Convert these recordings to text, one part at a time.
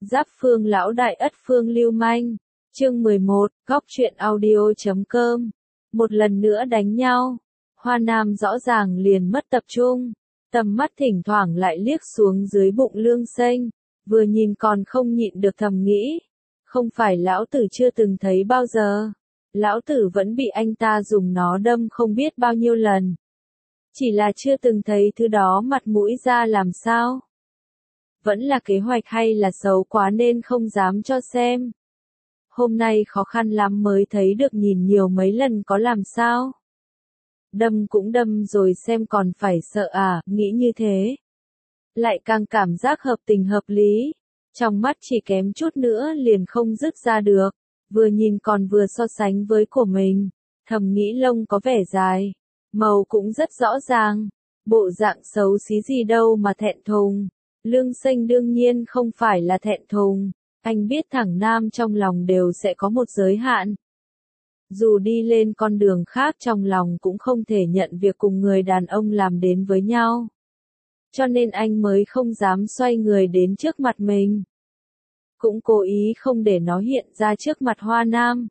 Giáp phương lão đại ất phương lưu manh. Chương 11, góc truyện audio.com. Một lần nữa đánh nhau. Hoa Nam rõ ràng liền mất tập trung. Tầm mắt thỉnh thoảng lại liếc xuống dưới bụng Lương Xanh. Vừa nhìn còn không nhịn được thầm nghĩ. Không phải lão tử chưa từng thấy bao giờ. Lão tử vẫn bị anh ta dùng nó đâm không biết bao nhiêu lần. Chỉ là chưa từng thấy thứ đó mặt mũi ra làm sao. Vẫn là kế hoạch hay là xấu quá nên không dám cho xem. Hôm nay khó khăn lắm mới thấy được, nhìn nhiều mấy lần có làm sao. Đâm cũng đâm rồi xem còn phải sợ à, nghĩ như thế. Lại càng cảm giác hợp tình hợp lý. Trong mắt chỉ kém chút nữa liền không dứt ra được. Vừa nhìn còn vừa so sánh với của mình. Thầm nghĩ lông có vẻ dài. Màu cũng rất rõ ràng. Bộ dạng xấu xí gì đâu mà thẹn thùng. Lương Xanh đương nhiên không phải là thẹn thùng. Anh biết thằng nam trong lòng đều sẽ có một giới hạn. Dù đi lên con đường khác trong lòng cũng không thể nhận việc cùng người đàn ông làm đến với nhau. Cho nên anh mới không dám xoay người đến trước mặt mình. Cũng cố ý không để nó hiện ra trước mặt Hoa Nam.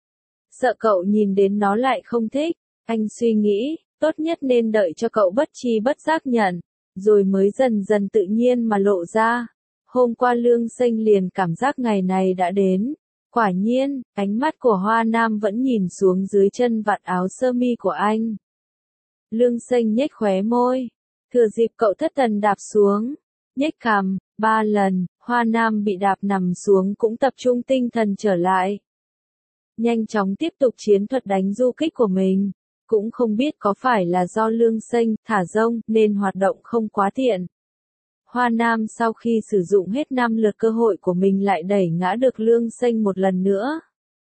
Sợ cậu nhìn đến nó lại không thích. Anh suy nghĩ, tốt nhất nên đợi cho cậu bất tri bất giác nhận. Rồi mới dần dần tự nhiên mà lộ ra. Hôm qua Lương Xanh liền cảm giác ngày này đã đến. Quả nhiên, ánh mắt của Hoa Nam vẫn nhìn xuống dưới chân vạt áo sơ mi của anh. Lương Xanh nhếch khóe môi. Thừa dịp cậu thất thần đạp xuống. Nhếch cằm, 3 lần, Hoa Nam bị đạp nằm xuống cũng tập trung tinh thần trở lại. Nhanh chóng tiếp tục chiến thuật đánh du kích của mình. Cũng không biết có phải là do Lương Xanh thả rông nên hoạt động không quá tiện. Hoa Nam sau khi sử dụng hết 5 lượt cơ hội của mình lại đẩy ngã được Lương Xanh một lần nữa.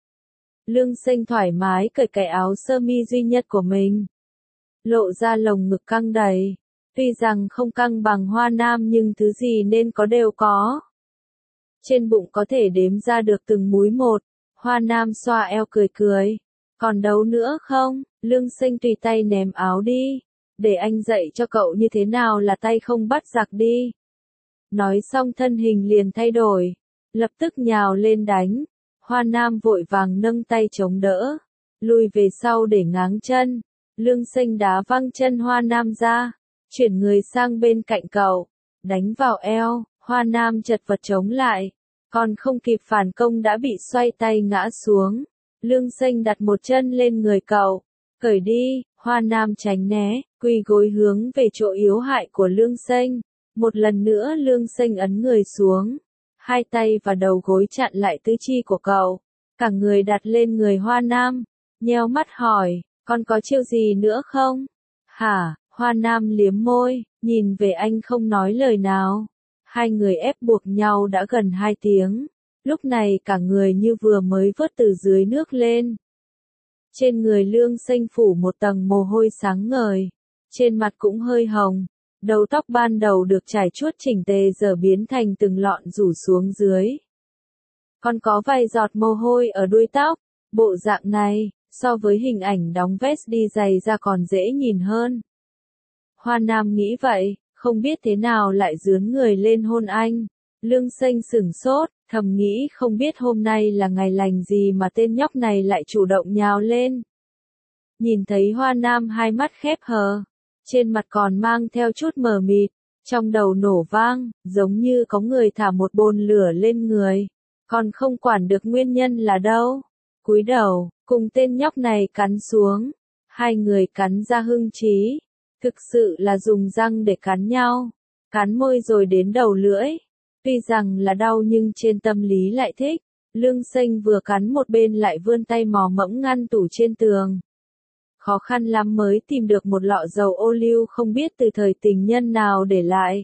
Lương Xanh thoải mái cởi cái áo sơ mi duy nhất của mình. Lộ ra lồng ngực căng đầy. Tuy rằng không căng bằng Hoa Nam nhưng thứ gì nên có đều có. Trên bụng có thể đếm ra được từng múi một. Hoa Nam xoa eo cười cười. Còn đấu nữa không? Lương Xanh tùy tay ném áo đi. Để anh dạy cho cậu như thế nào là tay không bắt giặc đi. Nói xong thân hình liền thay đổi. Lập tức nhào lên đánh. Hoa Nam vội vàng nâng tay chống đỡ. Lùi về sau để ngáng chân. Lương Xanh đá văng chân Hoa Nam ra. Chuyển người sang bên cạnh cậu. Đánh vào eo. Hoa Nam chật vật chống lại. Còn không kịp phản công đã bị xoay tay ngã xuống. Lương Xanh đặt một chân lên người cậu. Cởi đi. Hoa Nam tránh né. Quỳ gối hướng về chỗ yếu hại của Lương Xanh. Một lần nữa Lương Xanh ấn người xuống. Hai tay và đầu gối chặn lại tứ chi của cậu. Cả người đặt lên người Hoa Nam. Nheo mắt hỏi. Còn có chiêu gì nữa không? Hả? Hoa Nam liếm môi. Nhìn về anh không nói lời nào. Hai người ép buộc nhau đã gần 2 tiếng. Lúc này cả người như vừa mới vớt từ dưới nước lên. Trên người Lương Xanh phủ một tầng mồ hôi sáng ngời. Trên mặt cũng hơi hồng. Đầu tóc ban đầu được trải chuốt chỉnh tề giờ biến thành từng lọn rủ xuống dưới. Còn có vài giọt mồ hôi ở đuôi tóc. Bộ dạng này, so với hình ảnh đóng vest đi giày ra còn dễ nhìn hơn. Hoa Nam nghĩ vậy, không biết thế nào lại dướn người lên hôn anh. Lương Xanh sửng sốt, thầm nghĩ không biết hôm nay là ngày lành gì mà tên nhóc này lại chủ động nhào lên. Nhìn thấy Hoa Nam hai mắt khép hờ, trên mặt còn mang theo chút mờ mịt, trong đầu nổ vang, giống như có người thả một bồn lửa lên người, còn không quản được nguyên nhân là đâu. Cúi đầu, cùng tên nhóc này cắn xuống, hai người cắn ra hưng trí, thực sự là dùng răng để cắn nhau, cắn môi rồi đến đầu lưỡi. Tuy rằng là đau nhưng trên tâm lý lại thích. Lương Xanh vừa cắn một bên lại vươn tay mò mẫm ngăn tủ trên tường. Khó khăn lắm mới tìm được một lọ dầu ô liu không biết từ thời tình nhân nào để lại.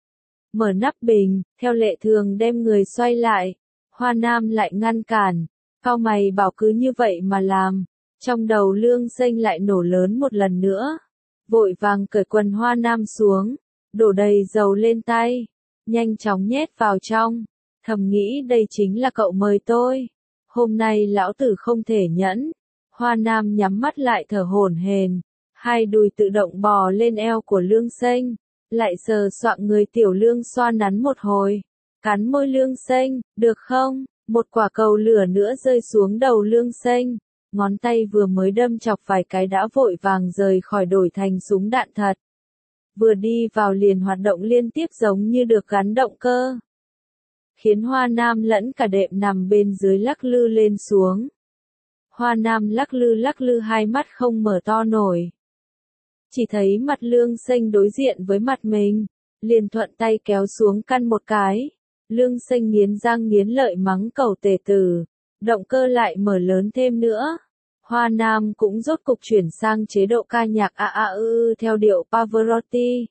Mở nắp bình, theo lệ thường đem người xoay lại. Hoa Nam lại ngăn cản. Cau mày bảo cứ như vậy mà làm. Trong đầu Lương Xanh lại nổ lớn một lần nữa. Vội vàng cởi quần Hoa Nam xuống. Đổ đầy dầu lên tay. Nhanh chóng nhét vào trong. Thầm nghĩ đây chính là cậu mời tôi. Hôm nay lão tử không thể nhẫn. Hoa Nam nhắm mắt lại thở hổn hển. Hai đùi tự động bò lên eo của Lương Xanh. Lại sờ soạng người tiểu Lương xoa nắn một hồi. Cắn môi Lương Xanh, được không? Một quả cầu lửa nữa rơi xuống đầu Lương Xanh. Ngón tay vừa mới đâm chọc vài cái đã vội vàng rời khỏi đổi thành súng đạn thật. Vừa đi vào liền hoạt động liên tiếp giống như được gắn động cơ. Khiến Hoa Nam lẫn cả đệm nằm bên dưới lắc lư lên xuống. Hoa Nam lắc lư hai mắt không mở to nổi. Chỉ thấy mặt Lương Xanh đối diện với mặt mình, liền thuận tay kéo xuống căn một cái. Lương Xanh nghiến răng nghiến lợi mắng cẩu tể tử, động cơ lại mở lớn thêm nữa. Hoa Nam cũng rốt cục chuyển sang chế độ ca nhạc theo điệu Pavarotti.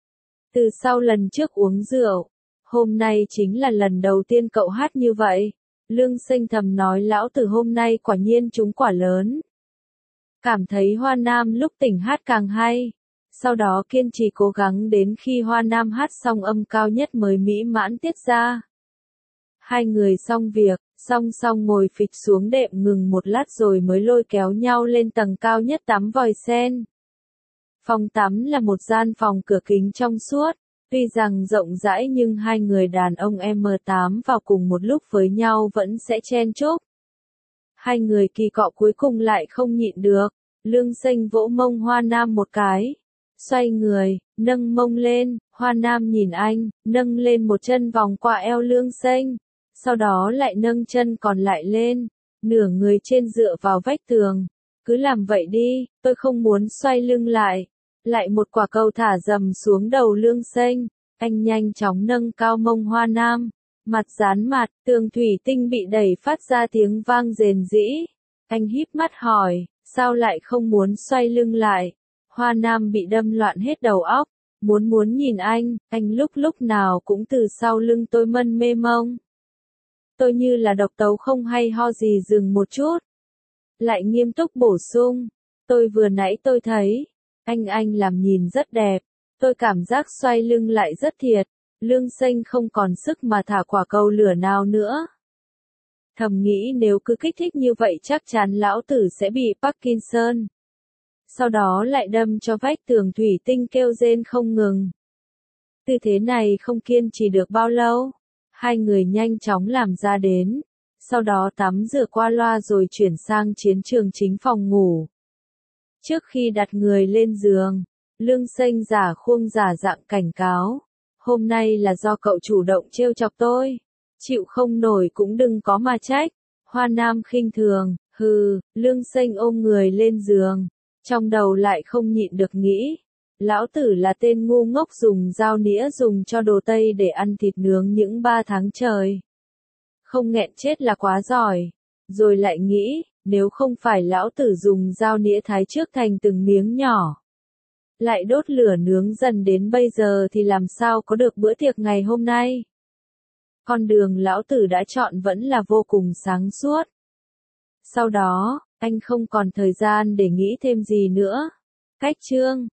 Từ sau lần trước uống rượu, hôm nay chính là lần đầu tiên cậu hát như vậy. Lương Xanh thầm nói lão tử hôm nay quả nhiên trúng quả lớn. Cảm thấy Hoa Nam lúc tỉnh hát càng hay. Sau đó kiên trì cố gắng đến khi Hoa Nam hát xong âm cao nhất mới mỹ mãn tiết ra. Hai người xong việc, song song ngồi phịch xuống đệm ngừng một lát rồi mới lôi kéo nhau lên tầng cao nhất tắm vòi sen. Phòng tắm là một gian phòng cửa kính trong suốt, tuy rằng rộng rãi nhưng hai người đàn ông M8 vào cùng một lúc với nhau vẫn sẽ chen chúc. Hai người kỳ cọ cuối cùng lại không nhịn được, Lương Xanh vỗ mông Hoa Nam một cái. Xoay người, nâng mông lên, Hoa Nam nhìn anh, nâng lên một chân vòng qua eo Lương Xanh. Sau đó lại nâng chân còn lại lên, nửa người trên dựa vào vách tường. Cứ làm vậy đi, tôi không muốn xoay lưng lại. Lại một quả cầu thả dầm xuống đầu Lương Xanh. Anh nhanh chóng nâng cao mông Hoa Nam. Mặt dán mặt, tường thủy tinh bị đẩy phát ra tiếng vang rền rĩ. Anh híp mắt hỏi, sao lại không muốn xoay lưng lại? Hoa Nam bị đâm loạn hết đầu óc. Muốn nhìn anh lúc nào cũng từ sau lưng tôi mân mê mông. Tôi như là độc tấu không hay ho gì dừng một chút. Lại nghiêm túc bổ sung. Tôi vừa nãy tôi thấy. Anh làm nhìn rất đẹp. Tôi cảm giác xoay lưng lại rất thiệt. Lương Xanh không còn sức mà thả quả cầu lửa nào nữa. Thầm nghĩ nếu cứ kích thích như vậy chắc chắn lão tử sẽ bị Parkinson. Sau đó lại đâm cho vách tường thủy tinh kêu rên không ngừng. Tư thế này không kiên trì được bao lâu. Hai người nhanh chóng làm ra đến. Sau đó tắm rửa qua loa rồi chuyển sang chiến trường chính phòng ngủ. Trước khi đặt người lên giường, Lương Xanh giả khuôn giả dạng cảnh cáo. Hôm nay là do cậu chủ động trêu chọc tôi. Chịu không nổi cũng đừng có mà trách. Hoa Nam khinh thường, hừ, Lương Xanh ôm người lên giường. Trong đầu lại không nhịn được nghĩ. Lão tử là tên ngu ngốc dùng dao nĩa dùng cho đồ Tây để ăn thịt nướng những 3 tháng trời. Không nghẹn chết là quá giỏi. Rồi lại nghĩ, nếu không phải lão tử dùng dao nĩa thái trước thành từng miếng nhỏ. Lại đốt lửa nướng dần đến bây giờ thì làm sao có được bữa tiệc ngày hôm nay. Con đường lão tử đã chọn vẫn là vô cùng sáng suốt. Sau đó, anh không còn thời gian để nghĩ thêm gì nữa. Cách chương